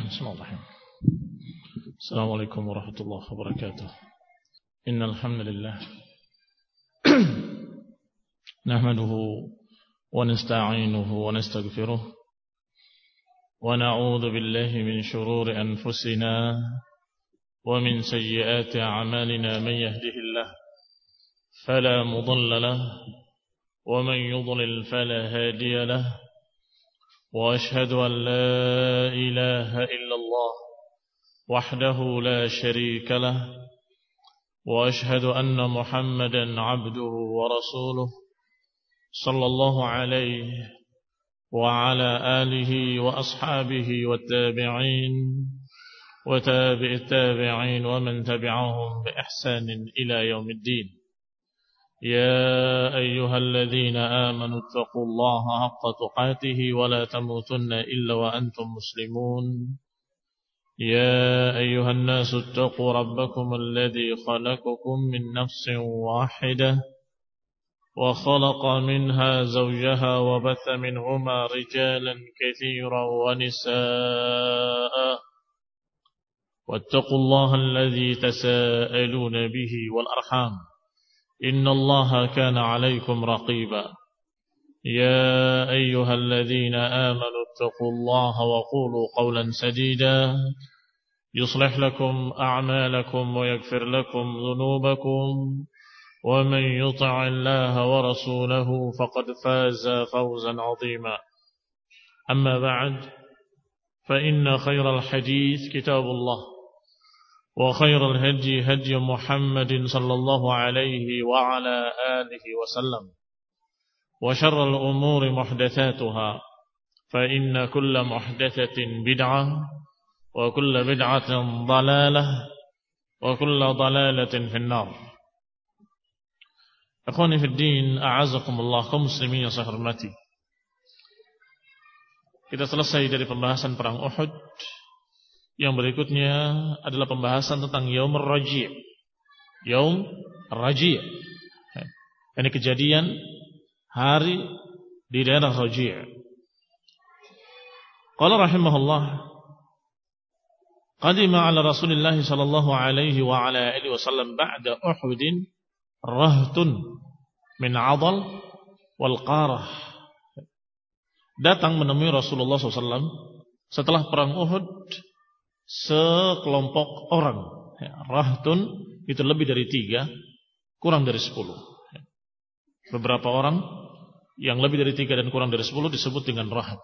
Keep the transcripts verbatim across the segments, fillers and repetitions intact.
Bismillahirrahmanirrahim. Assalamualaikum warahmatullahi wabarakatuh. Innal hamdalillah nahmaduhu wa nasta'inuhu wa nastaghfiruh wa na'udzu billahi min shururi anfusina wa min sayyiati a'malina man yahdihillahu fala mudilla lahu wa man yudlil fala hadiya lahu. وأشهد أن لا إله إلا الله وحده لا شريك له وأشهد أن محمدا عبده ورسوله صلى الله عليه وعلى آله وأصحابه والتابعين وتابع التابعين ومن تبعهم بإحسان إلى يوم الدين. يا أيها الذين آمنوا اتقوا الله حق تقاته ولا تموتن إلا وأنتم مسلمون. يا أيها الناس اتقوا ربكم الذي خلقكم من نفس واحدة وخلق منها زوجها وبث منهما رجالا كثيرا ونساء واتقوا الله الذي تساءلون به والأرحام إن الله كان عليكم رقيبا. يا أيها الذين آمنوا اتقوا الله وقولوا قولا سديدا يصلح لكم أعمالكم ويغفر لكم ذنوبكم ومن يطع الله ورسوله فقد فاز فوزا عظيما. أما بعد فإن خير الحديث كتاب الله وخير الهدي هدي محمد صلى الله عليه وعلى آله وسلم وشر الأمور محدثاتها فإن كل محدثة بدعة وكل بدعة ضلالة وكل ضلالة في النار. Akhwani fi din, a'azakumullah, kaum muslimin yang saya hormati. Kita selesai dari pembahasan perang Uhud. Yang berikutnya adalah pembahasan tentang Yaum Ar-Raji'. Yaum Ar-Raji'. Ini kejadian hari di daerah Raji'. Qala rahimahullah, qadima ala Rasulillah sallallahu alaihi wa ala alihi wasallam ba'da Uhudin rahtun min 'adal wal qarah. Datang menemui Rasulullah sallallahu alaihi wasallam setelah perang Uhud sekelompok orang. Rahtun itu lebih dari tiga, kurang dari sepuluh. Beberapa orang yang lebih dari tiga dan kurang dari sepuluh disebut dengan rahat.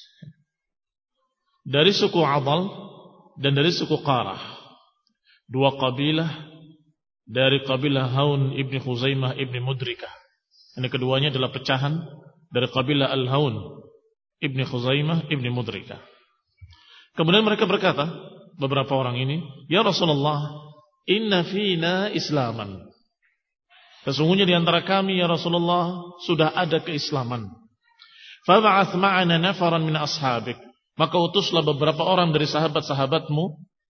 Dari suku Adal dan dari suku Qarah, dua kabilah dari kabilah Haun ibni Khuzaimah ibni Mudrikah. Ini keduanya adalah pecahan dari kabilah Al-Haun ibni Khuzaimah ibni Mudrikah. Kemudian mereka berkata, beberapa orang ini, ya Rasulullah, inna fina islaman. Sesungguhnya di antara kami, ya Rasulullah, sudah ada keislaman. Fab'ath ma'ana nafaran min ashabik. Maka utuslah beberapa orang dari sahabat-sahabatmu,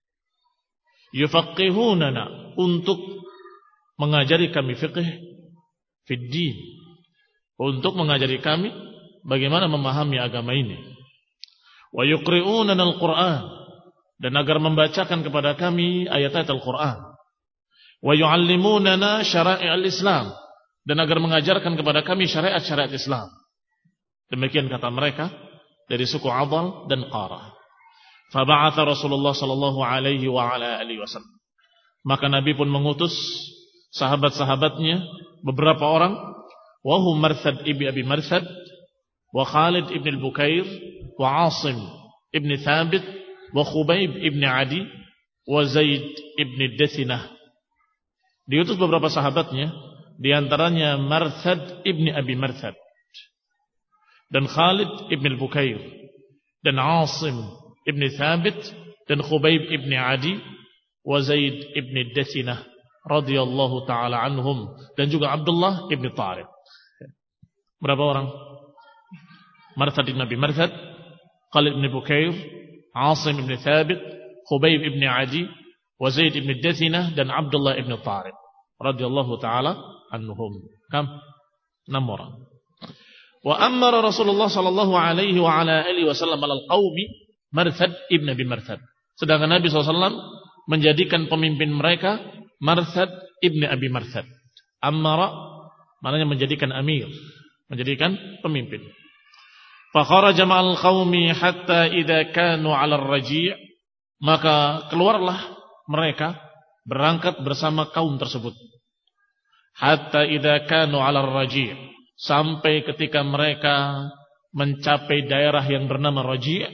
yufaqihunana, untuk mengajari kami fiqh fid din, untuk mengajari kami bagaimana memahami agama ini. Wa yuqri'unana al-Qur'an, dan agar membacakan kepada kami ayat-ayat Al-Qur'an. Wa yu'allimunana syara'i' al-Islam, dan agar mengajarkan kepada kami syariat-syariat Islam. Demikian kata mereka dari suku Adal dan Qarah. Fa ba'atha Rasulullah sallallahu alaihi wa ala alihi wasallam. Maka Nabi pun mengutus sahabat-sahabatnya beberapa orang, wa hum Marthad ibn Abi Marthad, wa Khalid ibn al-Bukair, wa Asim ibn Thabit, wa Khubayb ibn Adi, wa Zaid ibn Dathinah. Diutus beberapa sahabatnya, di antaranya Marthad ibn Abi Marthad, dan Khalid ibn al-Bukair, dan Asim ibn Thabit, dan Khubayb ibn Adi, wa Zaid ibn Dathinah radhiyallahu taala anhum, dan juga Abdullah ibn Tariq. Berapa orang? Marthad ibn Abi Marthad, Khalid ibn Bukair, Asim ibn Thabit, Khubayb ibn Adi, wa Zaid ibn Dathinah, dan Abdullah ibn Tariq radhiyallahu taala anhum. Kam? Enam orang. Wa amara Rasulullah sallallahu alaihi wa ala alihi wasallam alal qaumi, Marthad ibn Abi Marthad. Sedangkan Nabi shallallahu alaihi wasallam menjadikan pemimpin mereka Marthad ibn Abi Marthad. Amara maknanya menjadikan amir, menjadikan pemimpin. Fakharaja ma'al qaumi hatta idza kanu 'ala ar-raji', maka keluarlah mereka berangkat bersama kaum tersebut. Hatta idza kanu 'ala ar-raji', sampai ketika mereka mencapai daerah yang bernama Raji'.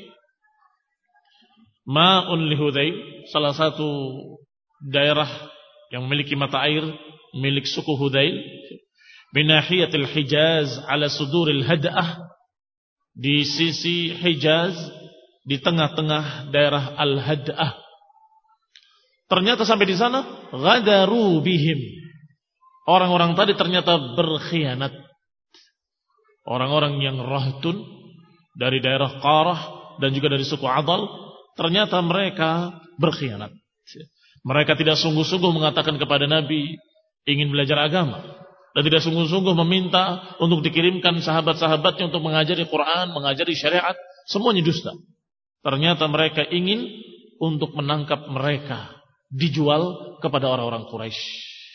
Ma'un li Hudzail, salah satu daerah yang memiliki mata air milik suku Hudzail, binahiyatil Hijaz ala suduril Had'ah, di sisi Hijaz, di tengah-tengah daerah Al-Had'ah. Ternyata sampai di sana ghadaru bihim, orang-orang tadi ternyata berkhianat. Orang-orang yang rahtun dari daerah Qarah dan juga dari suku Adal, ternyata mereka berkhianat. Mereka tidak sungguh-sungguh mengatakan kepada Nabi ingin belajar agama, dan tidak sungguh-sungguh meminta untuk dikirimkan sahabat-sahabatnya untuk mengajari Quran, mengajari syariat. Semuanya dusta. Ternyata mereka ingin untuk menangkap mereka, dijual kepada orang-orang Quraisy.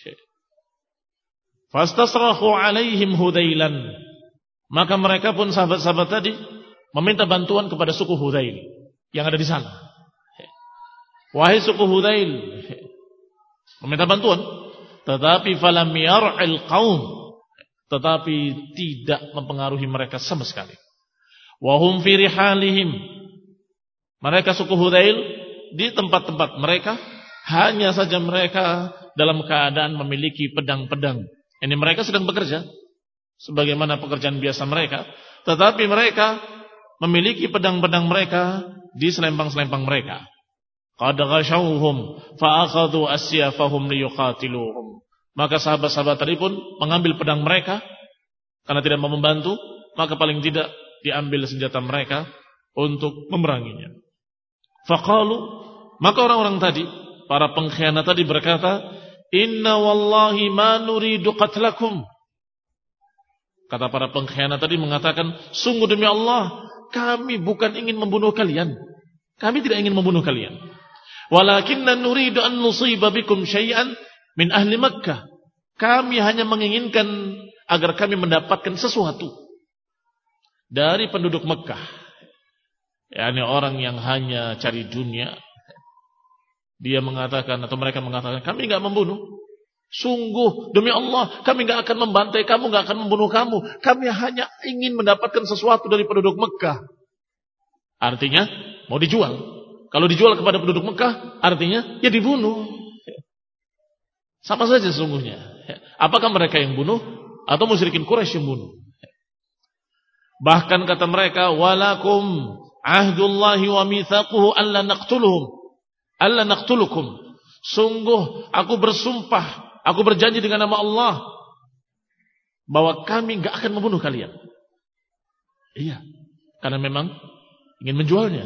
Fastasrahu alaihim Hudailan, maka mereka pun sahabat-sahabat tadi meminta bantuan kepada suku Hudzail yang ada di sana. Wahai suku Hudzail, meminta bantuan, tetapi falam yar'il qaum, tetapi tidak mempengaruhi mereka sama sekali. Wa hum fi rihalihim, mereka suku Hudzail di tempat-tempat mereka, hanya saja mereka dalam keadaan memiliki pedang-pedang. Ini mereka sedang bekerja sebagaimana pekerjaan biasa mereka, tetapi mereka memiliki pedang-pedang mereka di selempang-selempang mereka. Qad ghashawhum fa akhadhu asyafahum liyuqatiluhum. Maka sahabat-sahabat tadi pun mengambil pedang mereka karena tidak mau membantu, maka paling tidak diambil senjata mereka untuk memeranginya. Faqalu, maka orang-orang tadi, para pengkhianat tadi berkata, inna wallahi ma nuridu qatlakum. Kata para pengkhianat tadi mengatakan, sungguh demi Allah, kami bukan ingin membunuh kalian. Kami tidak ingin membunuh kalian. Walakinna nuridu an nusiba bikum syai'an min ahli Makkah. Kami hanya menginginkan agar kami mendapatkan sesuatu dari penduduk Mekah. yakni orang yang hanya cari dunia. Dia mengatakan atau mereka mengatakan, kami enggak membunuh. Sungguh demi Allah, kami enggak akan membantai kamu, enggak akan membunuh kamu. Kami hanya ingin mendapatkan sesuatu dari penduduk Mekah. Artinya mau dijual. Kalau dijual kepada penduduk Mekah, artinya ya dibunuh. Sama saja sesungguhnya. Apakah mereka yang bunuh atau musyrikin Quraisy yang bunuh? Bahkan kata mereka, walakum ahdullahi wa mitsaquhu alla naqtuluhum alla naqtulukum. Sungguh aku bersumpah, aku berjanji dengan nama Allah bahwa kami enggak akan membunuh kalian. Iya, karena memang ingin menjualnya.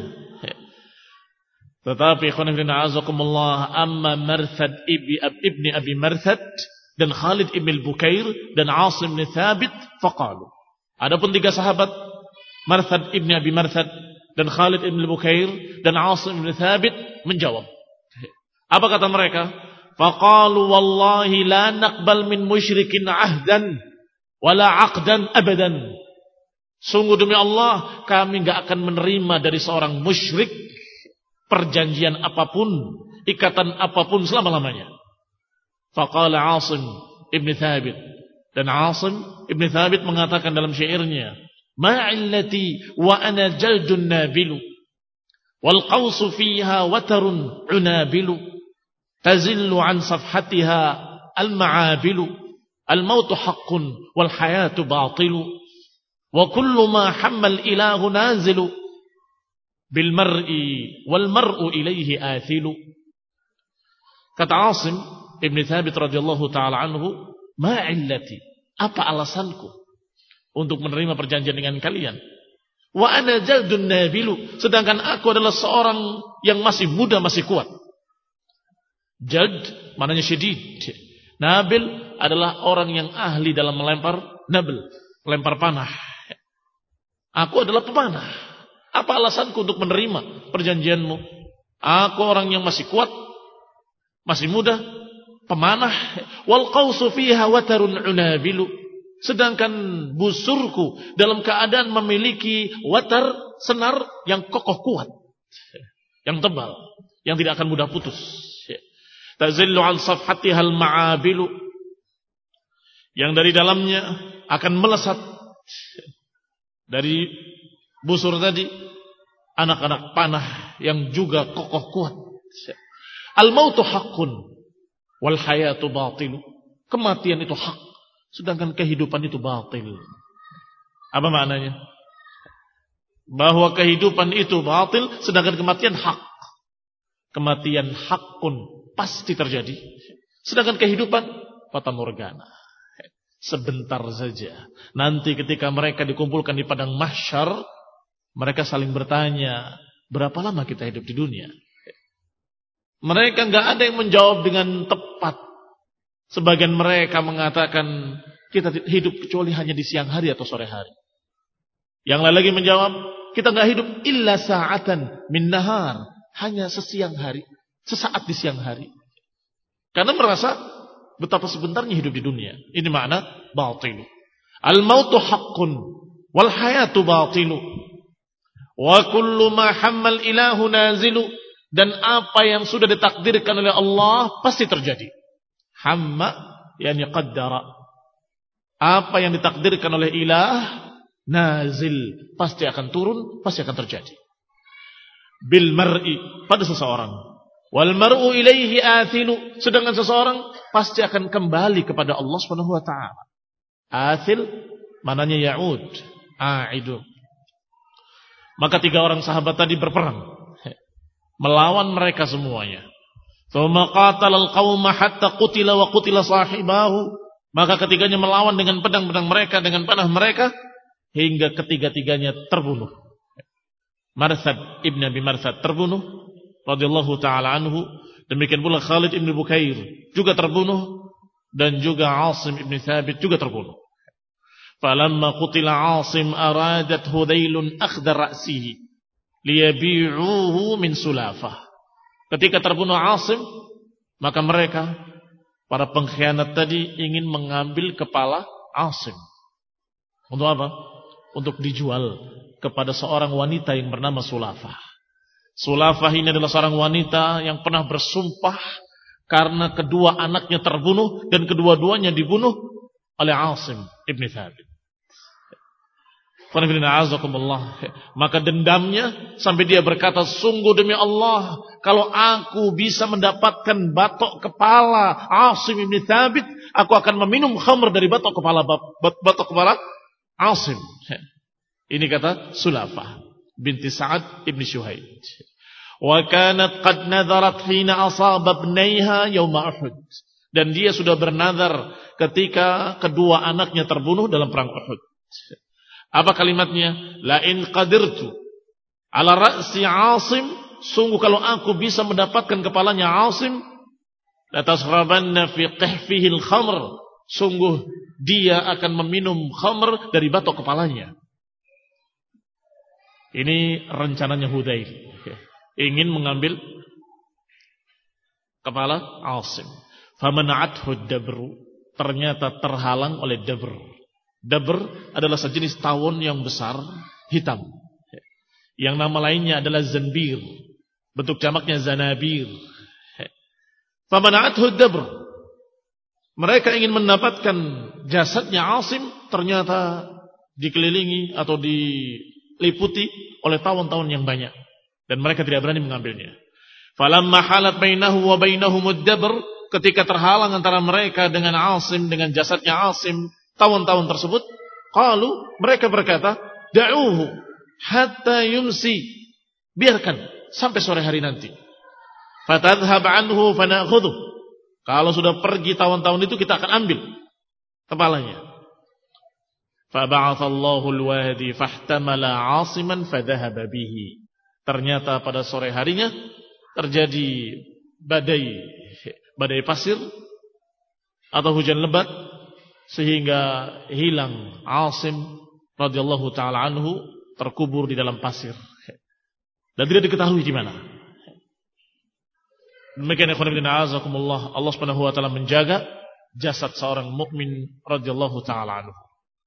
Tetapi khonifina azakumullah, amma Marthad ibni Abi Marthad dan Khalid ibn Bukair dan Asim bin Thabit faqalu. Adapun tiga sahabat Marthad ibni Abi Marthad dan Khalid ibn Bukair dan Asim bin Thabit menjawab. Apa kata mereka? Faqalu wallahi la naqbal min musyrikin ahdan wala aqdan abadan. Sungguh demi Allah, kami enggak akan menerima dari seorang musyrik perjanjian apapun, ikatan apapun selama-lamanya. Faqala Asim ibn Thabit, dan Asim ibn Thabit mengatakan dalam syairnya, ma'illati wa ana jaldun nabilu wal qawsu fiha watarun unabilu tazillu an safhatiha al ma'abilu al mautu haqqun wal hayatu batilu wa kullu ma hammal ilahu nazilu bil mar'i wal mar'u ilaihi athilu. Kata Asim ibn Thabit radhiyallahu taala anhu, ma illati, apa alasanku untuk menerima perjanjian dengan kalian? Wa ana jaldun nabilu, sedangkan aku adalah seorang yang masih muda, masih kuat. Jald maknanya syadid. Nabil adalah orang yang ahli dalam melempar nabil, lempar panah. Aku adalah pemanah. Apa alasanku untuk menerima perjanjianmu? Aku orang yang masih kuat, masih muda, pemanah. Wal qausu fiha watarun unabilu. Sedangkan busurku dalam keadaan memiliki watar, senar yang kokoh kuat, yang tebal, yang tidak akan mudah putus. Tazillu an safhatihal ma'abilu, yang dari dalamnya akan melesat dari busur tadi anak-anak panah yang juga kokoh kuat. Al-mautu haqqun wal hayatu batilu. Kematian itu hak, sedangkan kehidupan itu batil. Apa maknanya? Bahwa kehidupan itu batil, sedangkan kematian hak. Kematian hakun, pasti terjadi. Sedangkan kehidupan fata morgana, sebentar saja. Nanti ketika mereka dikumpulkan di padang mahsyar, mereka saling bertanya, berapa lama kita hidup di dunia? Mereka nggak ada yang menjawab dengan tepat. Sebagian mereka mengatakan, kita hidup kecuali hanya di siang hari atau sore hari. Yang lain lagi menjawab, kita nggak hidup illa sa'atan min nahar, hanya sesiang hari, sesaat di siang hari. Karena merasa betapa sebentarnya hidup di dunia. Ini makna batilu. Al-mautu haqqun wal hayatu batilu. Wa kullu ma hammal ilahu nazilu. Dan apa yang sudah ditakdirkan oleh Allah pasti terjadi. Hamma yani qaddara. Apa yang ditakdirkan oleh ilah nazil, pasti akan turun, pasti akan terjadi. Bil mar'i, pada seseorang. Wal mar'u ilaihi athilu, sedangkan seseorang pasti akan kembali kepada Allah Subhanahu wa taala. Athil mananya yaud, aidu. Maka tiga orang sahabat tadi berperang melawan mereka semuanya. Tsumma qatala al-qauma hatta qutila wa qutila sahibahu. Maka ketiganya melawan dengan pedang-pedang mereka, dengan panah mereka, hingga ketiga-tiganya terbunuh. Marsad ibn Abi Marsad terbunuh radhiyallahu taala anhu. Demikian pula Khalid ibn Bukair juga terbunuh, dan juga Asim ibn Thabit juga terbunuh. Falamma qutila Asim aradat Hudailun akhdha ra'sihi liyabi'uhu min sulafah. Ketika terbunuh Asim, maka mereka, para pengkhianat tadi, ingin mengambil kepala Asim. Untuk apa? Untuk dijual kepada seorang wanita yang bernama Sulafah. Sulafah ini adalah seorang wanita yang pernah bersumpah karena kedua anaknya terbunuh dan kedua-duanya dibunuh oleh Asim ibn Thabit. Maka dendamnya sampai dia berkata, sungguh demi Allah, kalau aku bisa mendapatkan batok kepala Asim ibn Thabit, aku akan meminum khamr dari batok kepala batok kepala Asim. Ini kata Sulafah binti Sa'ad ibn Syuhaid. Wa kanat qad nadharat hina asaba ibnaiha yauma Uhud. Dan dia sudah bernazar ketika kedua anaknya terbunuh dalam perang Uhud. Apa kalimatnya? La in qadirtu ala ra'si Asim, sungguh kalau aku bisa mendapatkan kepalanya Asim, la tasrabanna fi qihfihi al-khamr, sungguh dia akan meminum khamr dari batok kepalanya. Ini rencananya Hudail, ingin mengambil kepala Asim. Famana'athu ad-dabru, ternyata terhalang oleh dabr. Dabr adalah sejenis tawon yang besar, hitam. Yang nama lainnya adalah zanbir. Bentuk jamaknya zanabir. Famana'athu ad-dabr. Mereka ingin mendapatkan jasadnya Asim, ternyata dikelilingi atau diliputi oleh tawon-tawon yang banyak, dan mereka tidak berani mengambilnya. Falamma halat bainahu wa bainahum ad-dabr, ketika terhalang antara mereka dengan Asim, dengan jasadnya Asim, tawon-tawon tersebut, qalu, mereka berkata, da'uhu hatta yumsi, biarkan sampai sore hari nanti. Fatadhhab anhu fanakhudhu. Kalau sudah pergi tawon-tawon itu, kita akan ambil kepalanya. Faba'athallahu al-wadi fahtamala 'asiman fadhahaba bihi. Ternyata pada sore harinya terjadi badai, badai pasir atau hujan lebat, sehingga hilang Asim radhiyallahu taala anhu, terkubur di dalam pasir. dan tidak diketahui di mana. Demikian ikhwan fillah azakumullah, Allah Subhanahu wa taala menjaga jasad seorang mukmin radhiyallahu taala anhu.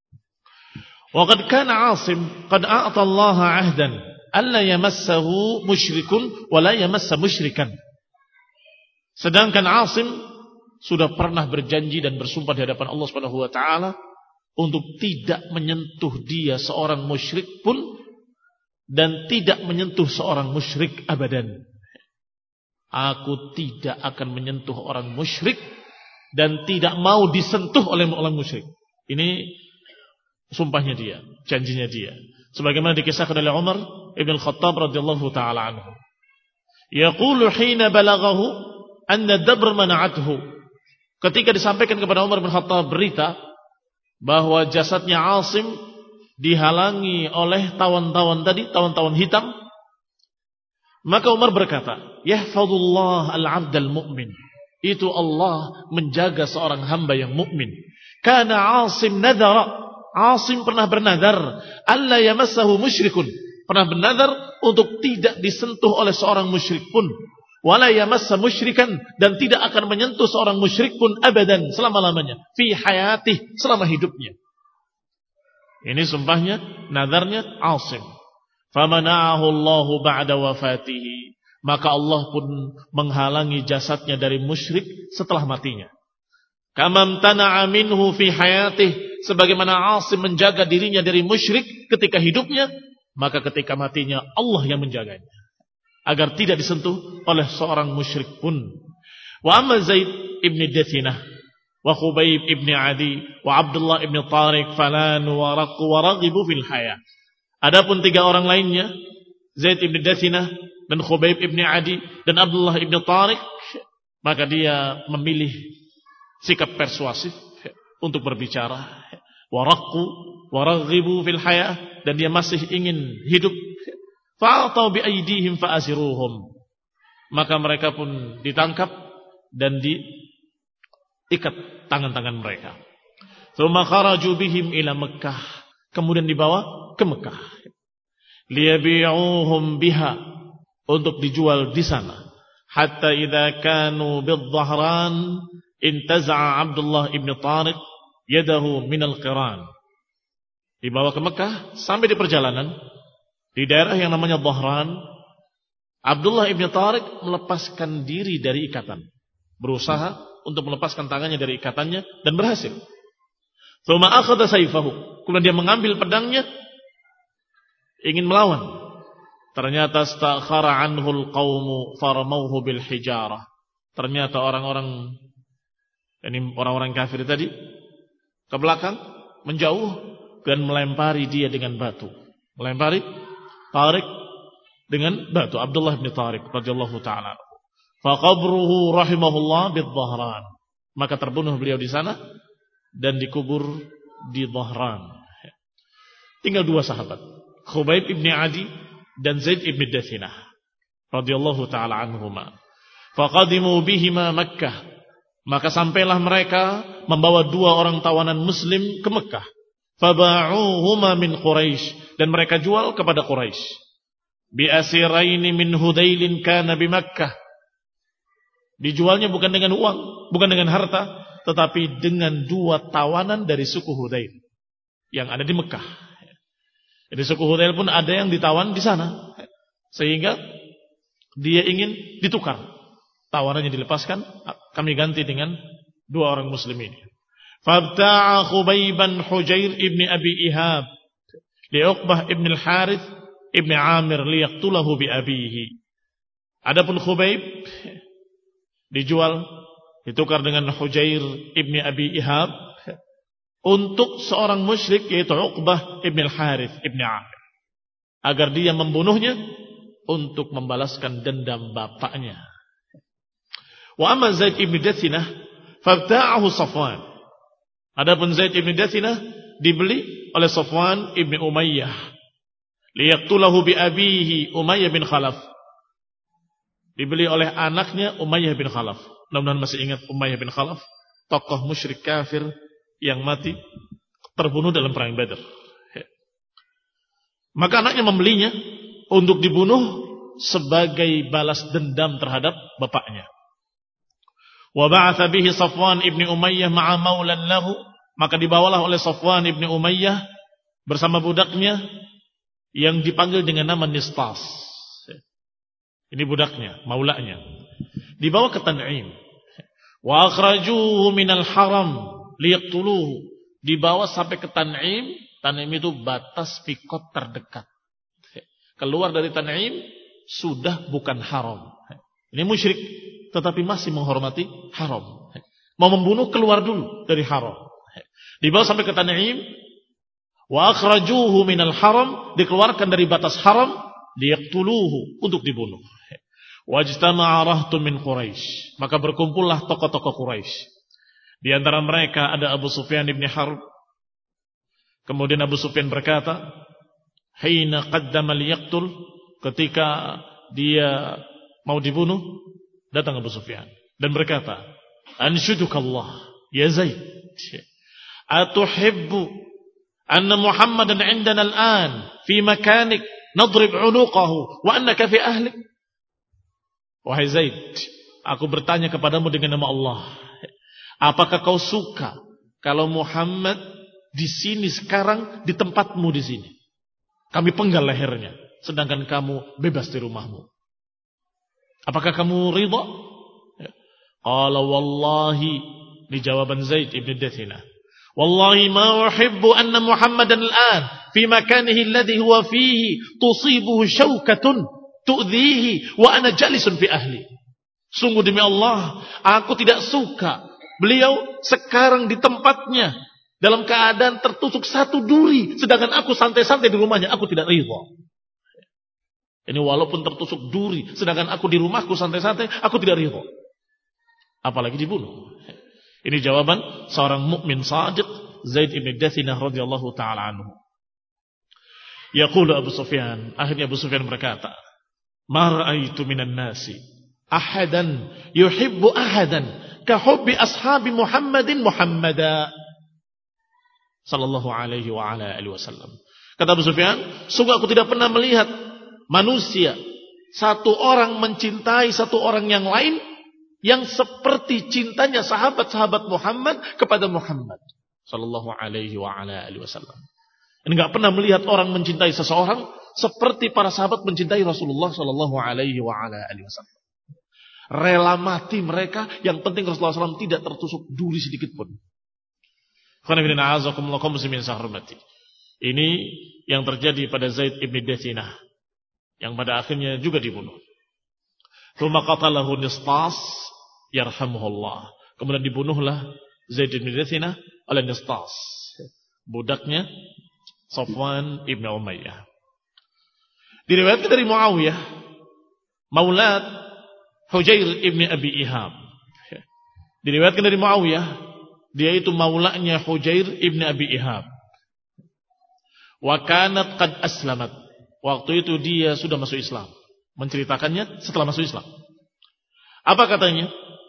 Wa qad kana 'Asim qad a'ta Allah 'ahdan alla yamassahu musyrikun wa la yamassa musyrikan. Sedangkan 'Asim sudah pernah berjanji dan bersumpah di hadapan Allah Subhanahu wa taala untuk tidak menyentuh dia seorang musyrik pun dan tidak menyentuh seorang musyrik abadan. Aku tidak akan menyentuh orang musyrik dan tidak mau disentuh oleh orang musyrik. Ini sumpahnya dia, janjinya dia. Sebagaimana dikisahkan oleh Umar Ibn Khattab radhiyallahu taala anhu. Yaqulu hina balaghahu anna dabr mana'athu. Ketika disampaikan kepada Umar bin Khattab berita bahwa jasadnya Asim dihalangi oleh tawan-tawan tadi, tawan-tawan hitam, maka Umar berkata, yahfazullah al-'abd al-mu'min. Itu Allah menjaga seorang hamba yang mukmin. Kana Asim nadhara, Asim pernah bernadar, alla yamassahu musyrikun, pernah bernadar untuk tidak disentuh oleh seorang musyrik pun, wala yamassa musyrikan, dan tidak akan menyentuh seorang musyrik pun abadan, selama-lamanya, fi hayatih, selama hidupnya. Ini sumpahnya, nadarnya Asim. Famana'ahu Allahu ba'da wafatihi, maka Allah pun menghalangi jasadnya dari musyrik setelah matinya. Kamam tana'a minhu fi hayatih, sebagaimana Asim menjaga dirinya dari musyrik ketika hidupnya, maka ketika matinya Allah yang menjaganya agar tidak disentuh oleh seorang musyrik pun. Wa amma Zaid ibn Dathinah wa Khubayb ibn Adi wa Abdullah ibn Tariq falanu wa raqu wa raghibu fil hayah. Adapun tiga orang lainnya, Zaid ibn Dathinah dan Khubayb ibn Adi dan Abdullah ibn Tariq, maka dia memilih sikap persuasif untuk berbicara. Waraqu waraghibu fil hayah, dan dia masih ingin hidup. Fa'atau bi aydihim fa'asiruhum, maka mereka pun ditangkap dan diikat tangan-tangan mereka. Tsumma kharaju bihim ila Makkah, kemudian dibawa ke Mekah. Liyabi'uhum biha, untuk dijual di sana. Hatta idza kanu bidh-Dhahran intaza'a Abdullah ibn Tariq yadahu minal qiran. Dibawa ke Mekah, sampai di perjalanan di daerah yang namanya Dhahran, Abdullah ibn Tariq melepaskan diri dari ikatan, berusaha untuk melepaskan tangannya dari ikatannya dan berhasil. Tsumma akhadha sayfahu, kemudian dia mengambil pedangnya ingin melawan. Ternyata stakhara anhu al-qaumu faramauhu bil hijarah. Ternyata orang-orang, ini orang-orang kafir tadi, ke belakang, menjauh, dan melempari dia dengan batu. Melempari Tariq dengan batu, Abdullah bin Tariq radhiyallahu ta'ala. Faqabruhu rahimahullah bidh-Dhahran, maka terbunuh beliau di sana dan dikubur di Dhahran. Tinggal dua sahabat, Khubayb ibn Adi dan Zaid ibn Dathinah radhiyallahu ta'ala anhuma. Faqadimu bihima Makkah, maka sampailah mereka membawa dua orang tawanan muslim ke Mekah. Faba'uhuma min Quraisy, dan mereka jual kepada Quraisy. Bi asiraini min Hudailin kana bi Makkah. Dijualnya bukan dengan uang, bukan dengan harta, tetapi dengan dua tawanan dari suku Hudail yang ada di Mekah. Jadi suku Hudail pun ada yang ditawan di sana, sehingga dia ingin ditukar. Tawarannya dilepaskan, kami ganti dengan dua orang muslim ini. Fabta'a Khubayban Hujair ibn Abi Ihab li Uqbah ibn al-Harith ibn Amir liyaqtulahu bi abihi. Adapun Khubayb dijual, ditukar dengan Hujair ibn Abi Ihab untuk seorang musyrik yaitu Uqbah ibn al-Harith ibn Amir, agar dia membunuhnya untuk membalaskan dendam bapaknya. Wa amma Zaid ibn Dathinah fabta'ahu Safwan. Adapun Zaid ibn Dathinah dibeli oleh Safwan ibn Umayyah liyaqtulahu bi abihi Umayyah bin Khalaf. Dibeli oleh anaknya Umayyah bin Khalaf. Mudah-mudahan masih ingat Umayyah bin Khalaf, tokoh musyrik kafir yang mati terbunuh dalam perang Badar. Maka anaknya membelinya untuk dibunuh sebagai balas dendam terhadap bapaknya. Wa ba'atha bihi Safwan ibn Umayyah ma'a maulan lahu, maka dibawalah oleh Safwan ibn Umayyah bersama budaknya yang dipanggil dengan nama Nistas. Ini budaknya, maulanya. Dibawa ke Tan'im. Wa akhrajuhu minal haram liyaqtuluhu. Dibawa sampai ke Tan'im. Tan'im itu batas pikot terdekat. Keluar dari Tan'im sudah bukan haram. Ini musyrik, tetapi masih menghormati haram. Mau membunuh keluar dulu dari haram. Dibawa sampai ke Tan'im. Wa akhrajuhu minal haram, dikeluarkan dari batas haram, liyaqtuluhu, untuk dibunuh. Wajtama'a rahtun min Quraisy, maka berkumpullah tokoh-tokoh Quraisy. Di antara mereka ada Abu Sufyan ibn Harb. Kemudian Abu Sufyan berkata, hina qaddama liyaqtul, ketika dia mau dibunuh, datang Abu Sufyan dan berkata, anshudukallah ya Zaid, atuhibbu anna Muhammadan indana al-an fi makanik nadrib unuqahu wa annaka fi ahlik. Wahai Zaid, aku bertanya kepadamu dengan nama Allah, apakah kau suka kalau Muhammad di sini sekarang, di tempatmu di sini, kami penggal lehernya, sedangkan kamu bebas di rumahmu? Apakah kamu ridha? Qala wallahi, di jawaban Zaid ibn Dathina, wallahi ma uhibbu anna Muhammadan al-an fi makanihi alladhi huwa fihi tusibuhu syaukatun tu'dhihi wa ana jalisun fi ahli. Sungguh demi Allah, aku tidak suka beliau sekarang di tempatnya dalam keadaan tertusuk satu duri, sedangkan aku santai-santai di rumahnya. Aku tidak ridha. Ini walaupun tertusuk duri, sedangkan aku di rumahku santai-santai, aku tidak ridha. Apalagi dibunuh. Ini jawaban seorang mukmin shadiq, Zaid ibn Dathinah radhiyallahu taala anhu. Yaqulu Abu Sufyan, akhirnya Abu Sufyan berkata, ma ra'aitu minan nasi ahadan yuhibbu ahadan ka hubbi ashabi Muhammadin Muhammada sallallahu alaihi wa ala alihi wasallam. Kata Abu Sufyan, sungguh aku tidak pernah melihat manusia satu orang mencintai satu orang yang lain yang seperti cintanya sahabat-sahabat Muhammad kepada Muhammad sallallahu alaihi wa ala alihi wasallam. Ini enggak pernah melihat orang mencintai seseorang seperti para sahabat mencintai Rasulullah sallallahu alaihi wa ala alihi wasallam. Rela mati mereka, yang penting Rasulullah sallallahu alaihi wasallam tidak tertusuk duri sedikit pun. Ini yang terjadi pada Zaid ibn Dathinah, yang pada akhirnya juga dibunuh. Tsumma qatalahu Nistas yarhamuhullah. Kemudian dibunuhlah Zaid ibn Dathinah oleh Nistas, budaknya Safwan ibn Umayyah. Diriwayatkan dari Muawiyah, maulad Hujair ibn Abi Ihab. Diriwayatkan dari Muawiyah, dia itu maulanya Hujair ibn Abi Ihab. Wa kanat qad aslamat. Waktu itu dia sudah masuk Islam. Menceritakannya setelah masuk Islam. Apa katanya?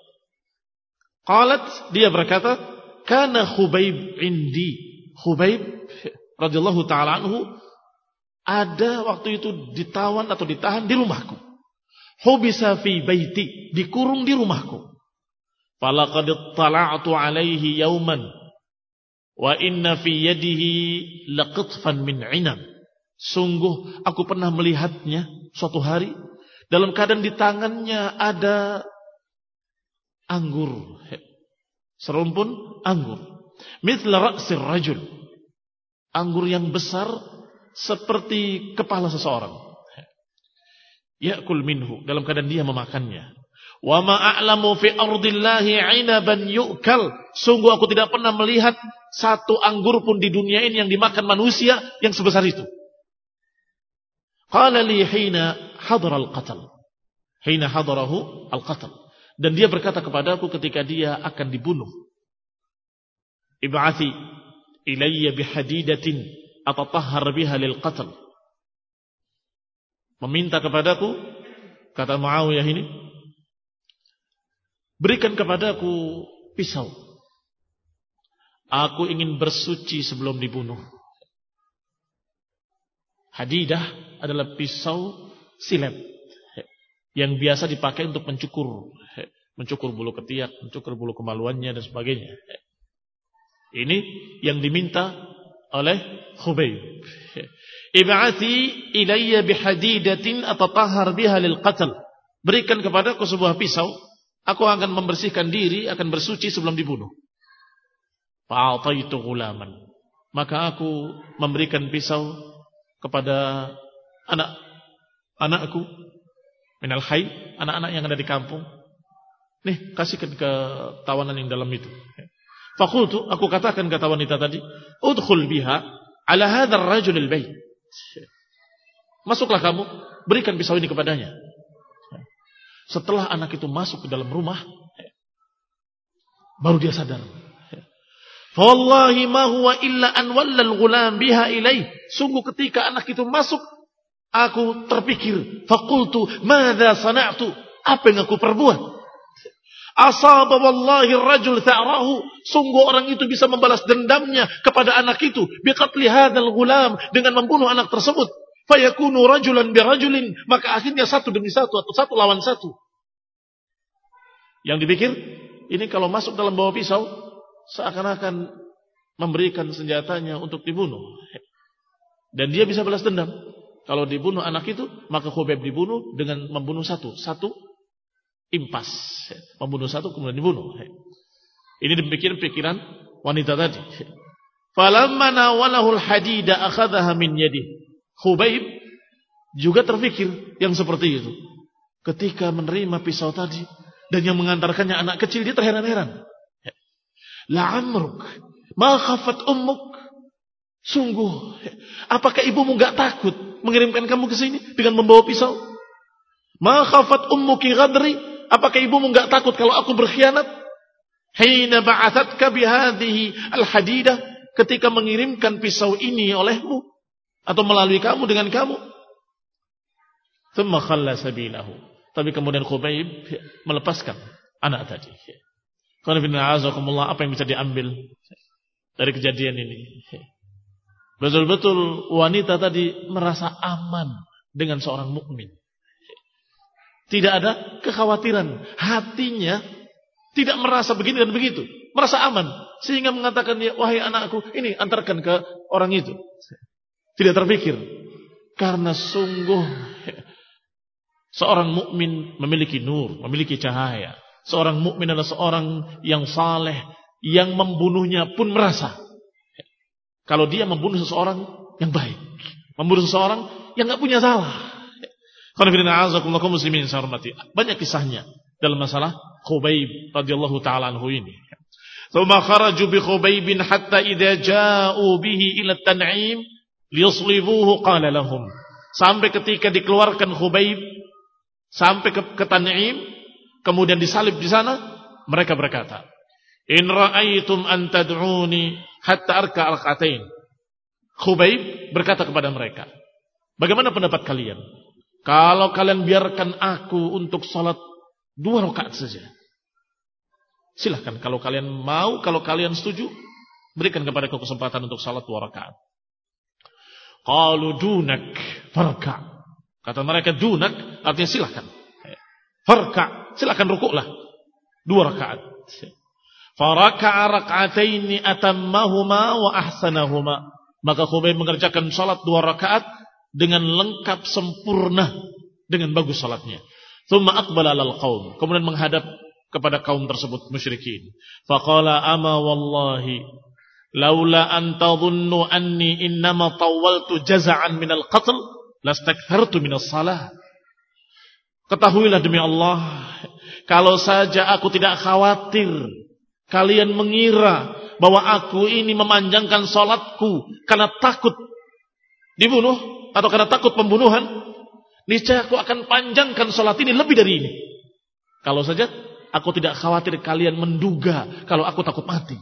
Qalat, dia berkata, kana Khubayb indi. Khubayb radhiyallahu taala anhu ada waktu itu ditawan atau ditahan di rumahku. Hubisa fi baiti, dikurung di rumahku. Falaqad ittala'tu alaihi yauman wa inna fi yadihi laqitfan min 'inab. Sungguh aku pernah melihatnya suatu hari, dalam keadaan di tangannya ada anggur, serumpun anggur, mithla ra'sir rajul, anggur yang besar seperti kepala seseorang. Ya'kul minhu, dalam keadaan dia memakannya. Wa ma a'lamu fi ardillahi 'inaban yu'kal. Sungguh aku tidak pernah melihat satu anggur pun di dunia ini yang dimakan manusia yang sebesar itu. Qala li hina hadara al-qatl. Hina hadarahu al-qatl. Dan dia berkata kepadaku ketika dia akan dibunuh, ib'athi ilayya bihadidatin atatahhar biha lil qatl. Meminta kepadaku, kata Muawiyah ini, berikan kepadaku pisau. Aku ingin bersuci sebelum dibunuh. Hadidah adalah pisau silet. yang biasa dipakai untuk mencukur, mencukur bulu ketiak, mencukur bulu kemaluannya dan sebagainya. Ini yang diminta oleh Khubayb. Ib'ati ilayya bihadidatin atatahhar biha lil qatl. Berikan kepadaku sebuah pisau, aku akan membersihkan diri, akan bersuci sebelum dibunuh. Fa'ataitu ghulaman. Maka aku memberikan pisau kepada anak anakku minal hayy, anak-anak yang ada di kampung. Nih, kasihkan ke tawanan yang dalam itu. Faqultu, aku katakan kata wanita tadi, udkhul biha ala hadzal rajul al-bayt. Masuklah kamu, berikan pisau ini kepadanya. Setelah anak itu masuk ke dalam rumah, baru dia sadar. Wallahi ma huwa illa an wallal ghulam biha ilaih. Sungguh ketika anak itu masuk, aku terpikir, faqultu madza sana'tu? Apa yang aku perbuat? Asaba wallahi ar-rajul tha'rahu. Sungguh orang itu bisa membalas dendamnya kepada anak itu biqatli hadzal ghulam, dengan membunuh anak tersebut. Fayakunu rajulan birajulin, maka akhirnya satu demi satu atau satu lawan satu. Yang dipikir, ini kalau masuk dalam bawa pisau seakan-akan memberikan senjatanya untuk dibunuh. Dan dia bisa balas dendam. Kalau dibunuh anak itu, maka Khubayb dibunuh dengan membunuh satu. Satu impas. Membunuh satu kemudian dibunuh. Ini demikian pikiran wanita tadi. Falamma nawalahu al-hadida akhadhaha min yadihi. Khubayb juga terfikir yang seperti itu. Ketika menerima pisau tadi dan yang mengantarkannya anak kecil, dia terheran-heran. La'amruk ma khafat ummuk. Sungguh, apakah ibumu enggak takut mengirimkan kamu ke sini dengan membawa pisau? Ma khafat ummuki ghadri. Apakah ibumu enggak takut kalau aku berkhianat? Hina ba'athatka bihadhihi al-hadidah, ketika mengirimkan pisau ini olehmu atau melalui kamu dengan kamu. Thumma khalla sabilahu. Tapi kemudian Khubayb melepaskan anak tadi. Apa yang bisa diambil dari kejadian ini? Betul-betul wanita tadi merasa aman dengan seorang mukmin. Tidak ada kekhawatiran. Hatinya tidak merasa begini dan begitu. Merasa aman. Sehingga mengatakan, ya, wahai anakku, ini antarkan ke orang itu. Tidak terpikir. Karena sungguh seorang mukmin memiliki nur, memiliki cahaya. Seorang mukmin adalah seorang yang saleh, yang membunuhnya pun merasa kalau dia membunuh seseorang yang baik, membunuh seseorang yang enggak punya salah. Banyak kisahnya dalam masalah Khubayb radhiyallahu taala anhu ini. Tsumma kharaju bi Khubaybin hatta idza ja'u bihi ila at-tan'im liyuslibuhu qala lahum. Sampai ketika dikeluarkan Khubayb sampai ke, ke Tan'im, kemudian disalib di sana, mereka berkata, in ra'aitum an tad'uni hatta arka al-qatain. Khubayb berkata kepada mereka, bagaimana pendapat kalian kalau kalian biarkan aku untuk salat dua rakaat saja? Silahkan, kalau kalian mau, kalau kalian setuju, berikan kepada aku kesempatan untuk salat dua rakaat. Qalu dunak farka. Kata mereka dunak artinya silahkan. Farka, silahkan rukuklah dua rakaat. Faraka'a rak'ataini atammahuma wa ahsanahuma. Maka Khubayb mengerjakan salat dua rakaat dengan lengkap sempurna, dengan bagus salatnya. Tsumma aqbala 'alal qaum, kemudian menghadap kepada kaum tersebut musyrikin. Faqala ama wallahi laula an tadhunnu anni innama tawwaltu jaza'an minal qatl lastakthartu minas salah. Ketahuilah demi Allah, kalau saja aku tidak khawatir kalian mengira bahwa aku ini memanjangkan salatku karena takut dibunuh atau karena takut pembunuhan, niscaya aku akan panjangkan salat ini lebih dari ini. Kalau saja aku tidak khawatir kalian menduga kalau aku takut mati.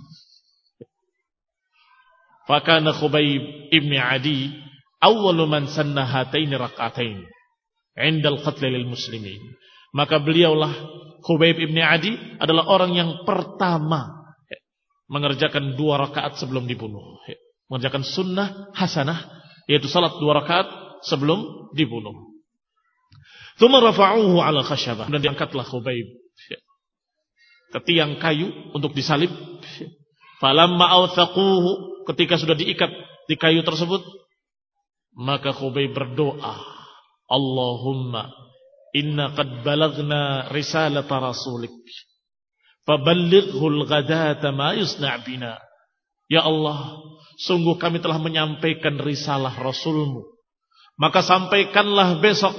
Fakana Khubayb ibn Adi awwalu man sanna hataini rak'atain 'inda al-qatl lil muslimin. Maka beliaulah Khubayb ibn Adi adalah orang yang pertama mengerjakan dua rakaat sebelum dibunuh. Mengerjakan sunnah hasanah, yaitu salat dua rakaat sebelum dibunuh. Tsumma rafa'uhu 'ala khasyabah. Dan diangkatlah Khubayb ke tiang kayu untuk disalib. Falamma awthaquhu, ketika sudah diikat di kayu tersebut, maka Khubayb berdoa, Allahumma inna qad balagna risalata rasulik faballighul ghadata ma yusna' bina. Ya Allah, sungguh kami telah menyampaikan risalah Rasulmu, maka sampaikanlah besok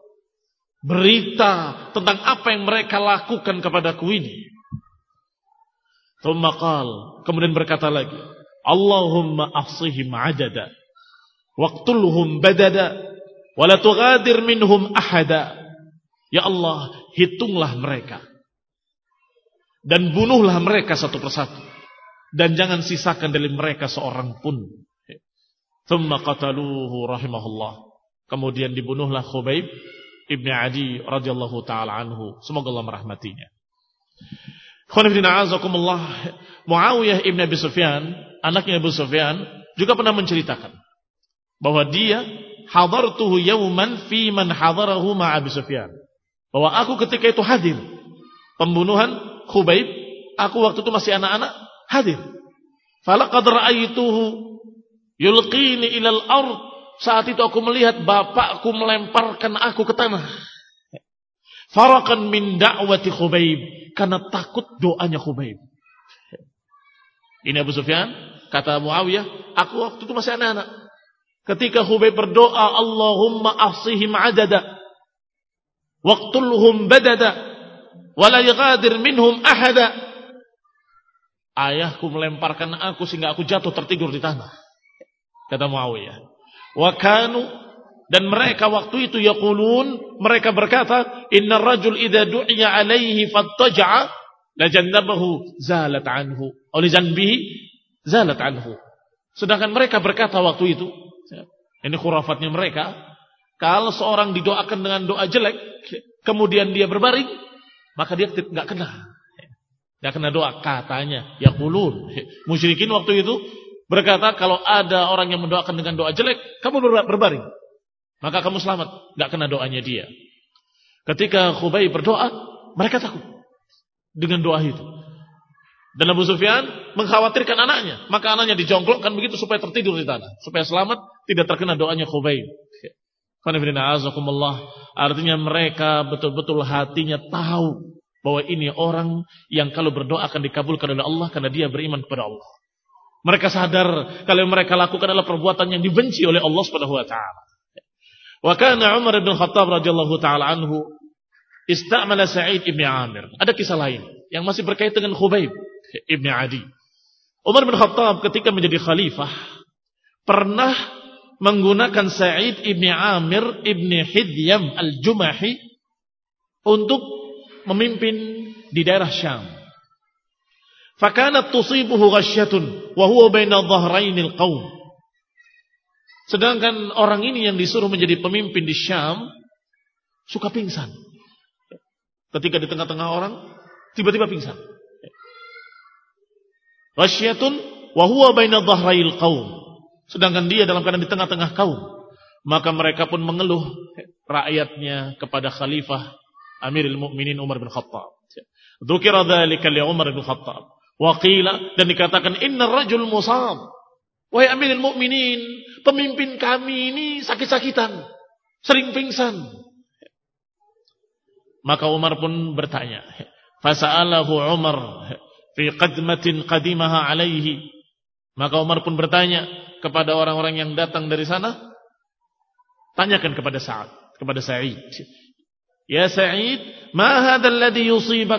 berita tentang apa yang mereka lakukan kepadaku ini. Tsumma qala, kemudian berkata lagi, Allahumma ahsihim adada waqtulhum badada wala tughadir minhum ahada. Ya Allah, hitunglah mereka dan bunuhlah mereka satu persatu, dan jangan sisakan dari mereka seorang pun. Tsumma qataluhu rahimahullah. Kemudian dibunuhlah Khubayb ibn Adi radhiyallahu taala anhu, semoga Allah merahmatinya. Muawiyah ibn Abi Sufyan, anaknya Abu Sufyan, juga pernah menceritakan bahwa dia hadartuhu yawman fi man hadarahu ma Abi Sufyan, bahwa aku ketika itu hadir pembunuhan Khubayb, aku waktu itu masih anak-anak hadir. Falaqad ra'aituhu yulqini ilal ard, saat itu aku melihat bapakku melemparkan aku ke tanah. Farakan min da'wati Khubayb, karena takut doanya Khubayb. Ini Abu Sufyan, kata Muawiyah, aku waktu itu masih anak-anak. Ketika Khubayb berdoa, Allahumma ahsihim adada waqtulhum badada wala yaghadir minhum ahada. Ayahku melemparkan aku sehingga aku jatuh tertidur di tanah, kata Muawiyah. Wa kanu, dan mereka waktu itu yaqulun, mereka berkata, inna rajul idza du'iya alaihi fattaja'a la jannabahu zalat anhu oleh janbihi zalat anhu. Sedangkan mereka berkata waktu itu, ini khurafatnya mereka, kalau seorang didoakan dengan doa jelek kemudian dia berbaring, maka dia enggak kena. Enggak kena doa, katanya yaqulun. Musyrikin waktu itu berkata, kalau ada orang yang mendoakan dengan doa jelek, kamu berbaring, maka kamu selamat, enggak kena doanya dia. Ketika Khubayb berdoa, mereka takut dengan doa itu. Dan Abu Sufyan mengkhawatirkan anaknya, maka anaknya dijongklokkan begitu supaya tertidur di tanah, supaya selamat, tidak terkena doanya Khubayb. Artinya mereka betul-betul hatinya tahu bahwa ini orang yang kalau berdoa akan dikabulkan oleh Allah karena dia beriman kepada Allah. Mereka sadar kalau mereka lakukan adalah perbuatan yang dibenci oleh Allah Subhanahu wa taala. Wa kana Umar bin Khattab radhiyallahu taala anhu istamala Sa'id ibn Amir. Ada kisah lain yang masih berkaitan dengan Khubayb ibn Adi. Umar bin Khattab ketika menjadi khalifah pernah menggunakan Sa'id ibn Amir ibn Hidyam al-Jumahi untuk memimpin di daerah Syam. Fakanat tusibuhu ghasyatun wa huwa baina dhahrainil qaum. Sedangkan orang ini yang disuruh menjadi pemimpin di Syam suka pingsan. Ketika di tengah-tengah orang tiba-tiba pingsan. Ghasyatun wa huwa baina dhahrail qaum. Sedangkan dia dalam keadaan di tengah-tengah kaum. Maka mereka pun mengeluh rakyatnya kepada Khalifah Amirul Mukminin Umar bin Khattab. Dzukira dzalika li Umar bin Khattab. Wa qila, dan dikatakan innar rajul musab. Wahai Amirul Mukminin, pemimpin kami ini sakit-sakitan, sering pingsan. Maka Umar pun bertanya. Fasa'alahu Umar fi qadmatin qadimaha alaihi. Maka Umar pun bertanya kepada orang-orang yang datang dari sana, tanyakan kepada Sa'ad, kepada Sa'id. Ya Sa'id, ma hadzal ladzi yusibak?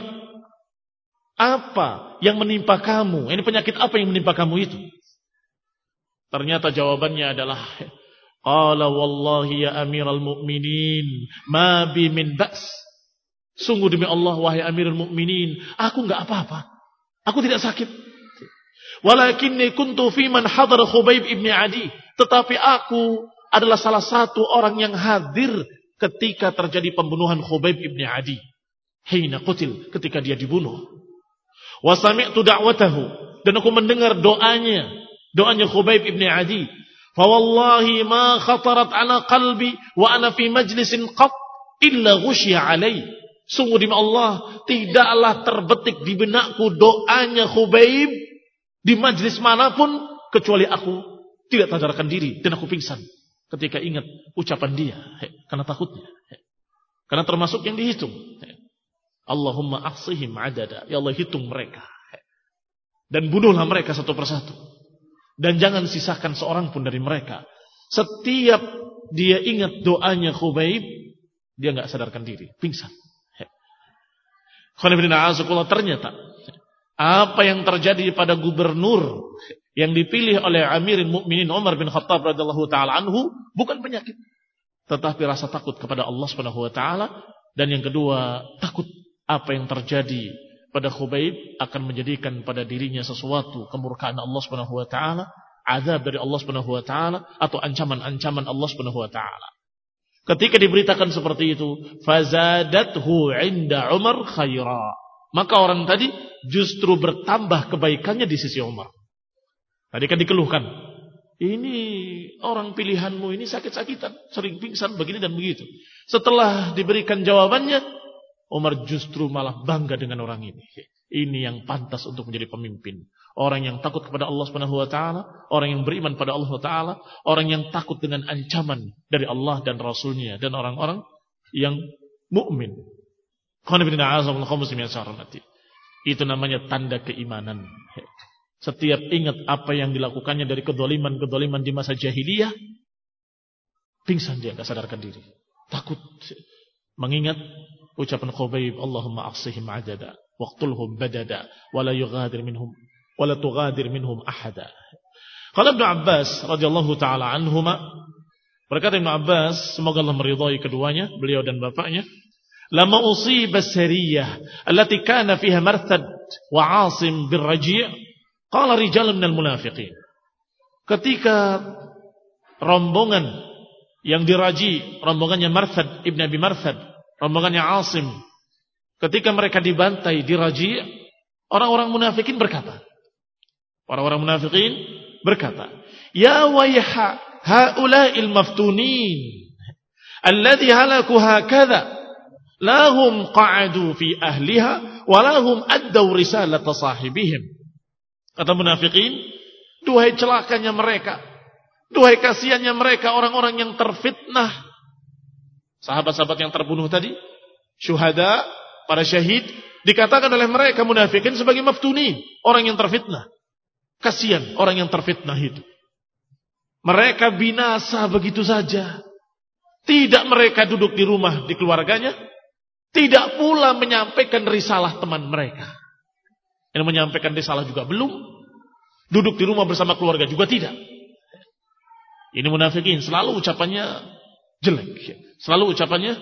Apa yang menimpa kamu? Ini penyakit apa yang menimpa kamu itu? Ternyata jawabannya adalah, qala wallahi ya Amiral Mukminin, ma bi min ba's. Sungguh demi Allah wahai Amirul Mukminin, aku enggak apa-apa. Aku tidak sakit. Walakinni kuntu fi man hadara Khubayb ibn Adi. Tetapi aku adalah salah satu orang yang hadir ketika terjadi pembunuhan Khubayb ibn Adi. Hina qutil, ketika dia dibunuh. Wa sami'tu da'watahu, dan aku mendengar doanya, doanya Khubayb ibn Adi. Fa wallahi ma khatarat ala qalbi wa ana fi majlisin qat illa ghusya alai. Sungguh demi Allah, tidaklah terbetik di benakku doanya Khubayb di majlis manapun kecuali aku tidak sadarkan diri dan aku pingsan ketika ingat ucapan dia, karena takutnya. Karena termasuk yang dihitung. Allahumma ahsihim adada. Ya Allah, hitung mereka. Dan bunuhlah mereka satu persatu. Dan jangan sisakan seorang pun dari mereka. Setiap dia ingat doanya Khubayb, dia enggak sadarkan diri, pingsan. Ternyata apa yang terjadi pada gubernur yang dipilih oleh Amirul Mukminin Umar bin Khattab radhiyallahu taala anhu bukan penyakit, tetapi rasa takut kepada Allah Subhanahu wa taala, dan yang kedua, takut apa yang terjadi pada Khubayb akan menjadikan pada dirinya sesuatu kemurkaan Allah Subhanahu wa taala, azab dari Allah Subhanahu wa taala, atau ancaman-ancaman Allah Subhanahu wa taala. Ketika diberitakan seperti itu, fazadathu 'inda Umar khaira. Maka orang tadi justru bertambah kebaikannya di sisi Umar. Tadi kan dikeluhkan, ini orang pilihanmu ini sakit-sakitan, sering pingsan begini dan begitu. Setelah diberikan jawabannya, Umar justru malah bangga dengan orang ini. Ini yang pantas untuk menjadi pemimpin. Orang yang takut kepada Allah Subhanahu wa taala, orang yang beriman pada Allah Taala, orang yang takut dengan ancaman dari Allah dan Rasulnya, dan orang-orang yang mukmin. Itu namanya tanda keimanan. Setiap ingat apa yang dilakukannya dari kedoliman-kedoliman di masa jahiliyah, pingsan dia, enggak sadarkan diri. Takut mengingat ucapan Khubayb, Allahumma aqsihim adada waqtulhum badada wala yughadir minhum wala tughadir minhum ahada. Qala Ibnu Abbas radhiyallahu taala anhuma, berkata Ibnu Abbas, semoga Allah meridhai keduanya, beliau dan bapaknya, lama usiba sariyah allati kana fiha Marthad wa Asim bin Raji', qala rijal minal munafiqin. Ketika rombongan yang diraji, rombongannya Marthad ibn Abi Marthad, rombongannya Asim, ketika mereka dibantai di Raji', orang-orang munafikin berkata, orang-orang munafikin berkata, ya wayha haula'il maftunin alladhi halaku hakadha lahum qa'adu fi ahliha walahum addaw risalata sahibihim. Kata munafikin, duhai celakanya mereka, duhai kasihannya mereka, orang-orang yang terfitnah. Sahabat-sahabat yang terbunuh tadi, syuhada, para syahid, dikatakan oleh mereka munafikin sebagai maftunin, orang yang terfitnah. Kasihan orang yang terfitnah itu. Mereka binasa begitu saja. Tidak mereka duduk di rumah di keluarganya, tidak pula menyampaikan risalah teman mereka. Yang menyampaikan risalah juga belum, duduk di rumah bersama keluarga juga tidak. Ini munafikin, selalu ucapannya jelek, selalu ucapannya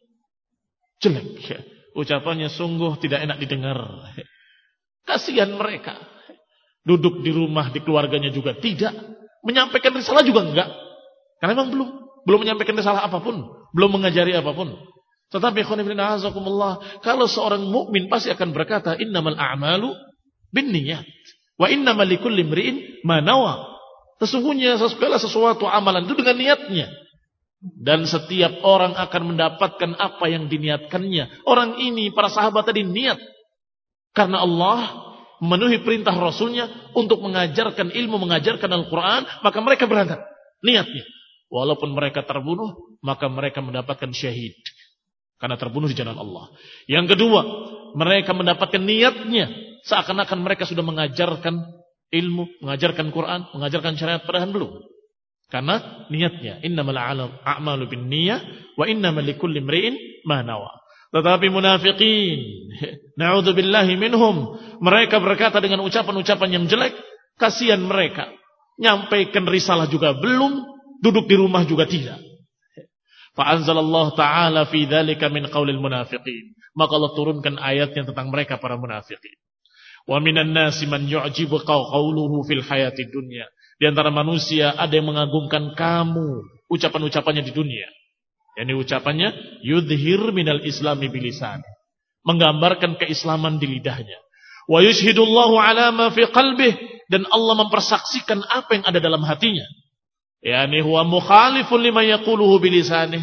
jelek, ucapannya sungguh tidak enak didengar. Kasihan mereka, duduk di rumah di keluarganya juga tidak, menyampaikan risalah juga enggak, karena memang belum belum menyampaikan risalah apapun, belum mengajari apapun. Tetapi kalau seorang mukmin pasti akan berkata, innamal a'malu binniyat wa innamal likulli imri'in ma nawa. Sesungguhnya segala sesuatu amalan itu dengan niatnya, dan setiap orang akan mendapatkan apa yang diniatkannya. Orang ini, para sahabat tadi, niat karena Allah, memenuhi perintah Rasulnya untuk mengajarkan ilmu, mengajarkan Al-Quran, maka mereka berangkat niatnya. Walaupun mereka terbunuh, maka mereka mendapatkan syahid karena terbunuh di jalan Allah. Yang kedua, mereka mendapatkan niatnya seakan-akan mereka sudah mengajarkan ilmu, mengajarkan Quran, mengajarkan syariat, padahal belum. Karena niatnya, innamal a'malu binniyah wa innamal likulli imri'in ma nawa. Tetapi munafikin, na'udzubillahi minhum, mereka berkata dengan ucapan-ucapan yang jelek, kasihan mereka. Nyampaikan risalah juga belum, duduk di rumah juga tidak. Fa'anzalallahu ta'ala fi dzalika min qaulil munafiqin. Maka Allah turunkan ayatnya tentang mereka para munafikin. Wa minan nasi man yu'jibu qawluhu fil hayatid dunya. Di antara manusia ada yang mengagumkan kamu ucapan-ucapannya di dunia. Yani ucapannya yudhir minal islami bilisan, menggambarkan keislaman di lidahnya. Wa yushhidullahu ala ma fi qalbih, dan Allah mempersaksikan apa yang ada dalam hatinya. Yani huwa mukhalifun lima yaquluhu bilisanih.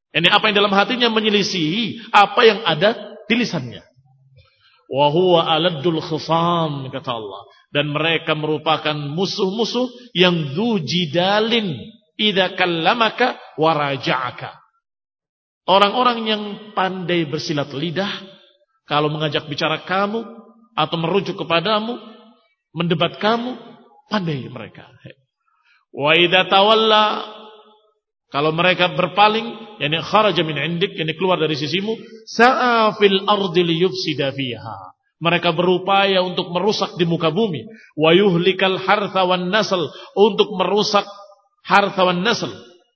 Ini apa yang dalam hatinya menyelisihi apa yang ada di lisannya. Wa huwa aladdul khisam, kata Allah. Dan mereka merupakan musuh-musuh yang dzu jidalin idza kallamaka wa raja'aka. Orang-orang yang pandai bersilat lidah kalau mengajak bicara kamu atau merujuk kepadamu, mendebat kamu, pandai mereka. Wa idza tawalla, kalau mereka berpaling, yakni kharaja min indik, yakni keluar dari sisimu, sa'a fil ardi liyufsida fiha. Mereka berupaya untuk merusak di muka bumi, wa yuhlikal hartha wan nasl, untuk merusak hartha wan nasl,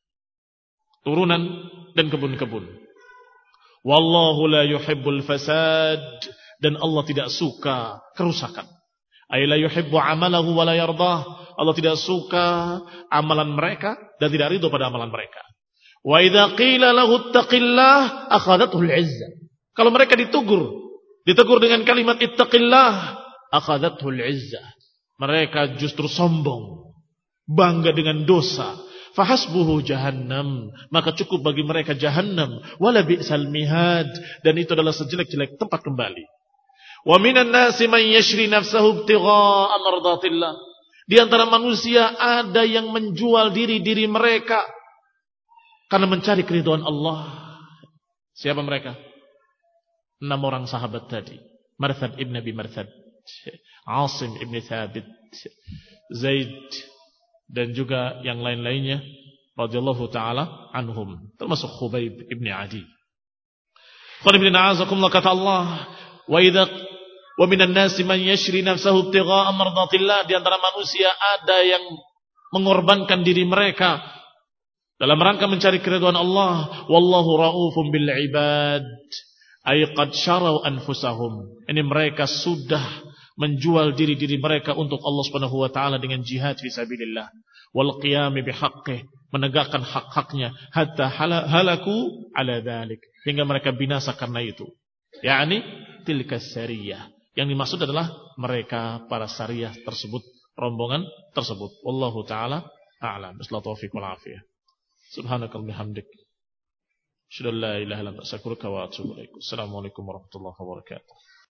turunan dan kebun-kebun. Wallahu la yuhibbul fasad, dan Allah tidak suka kerusakan. Ay la yuhibbu amalahu wa la yardah. Allah tidak suka amalan mereka dan tidak ridho pada amalan mereka. Wa idza qila lahu ittaqillah akhadathu al-'izzah. Kalau mereka ditegur, ditegur dengan kalimat ittaqillah, akhadathu al-'izzah. Mereka justru sombong, bangga dengan dosa. Fahasbuhu jahannam, maka cukup bagi mereka jahannam. Wala bi'sal mihad, dan itu adalah sejelek-jelek tempat kembali. Wa minan nasi man yashri nafsahu ibtigha'a mardatillah. Di antara manusia ada yang menjual diri-diri mereka karena mencari keridhaan Allah. Siapa mereka? Enam orang sahabat tadi. Marthad ibn Abi Marthad, Asim ibn Thabit, Zaid, dan juga yang lain-lainnya radhiyallahu taala anhum, termasuk Khubayb ibn Adi. Qul ibn a'azakumullah, kata Allah, wa idza wa minan nasi man yashri nafsahu ibtigha'a mardatillah. Di antara manusia ada yang mengorbankan diri mereka dalam rangka mencari keridhaan Allah. Wallahu raufun bil ibad, ay qad syarau anfusahum. Ini mereka sudah menjual diri-diri mereka untuk Allah Subhanahu wa taala dengan jihad fi sabilillah wal qiyam bihaqqih, menegakkan hak-haknya, hatta halaku ala dzalik, hingga mereka binasa karena itu. yakni tilka sariyah. Yang dimaksud adalah mereka para sariyah tersebut, rombongan tersebut. Wallahu taala a'lam. Billahi taufiq wal afiyah. Subhanakallahumma hamdik, asyhadu an la ilaha illa anta astaghfiruka wa atubu ilaik. Assalamualaikum warahmatullahi wabarakatuh.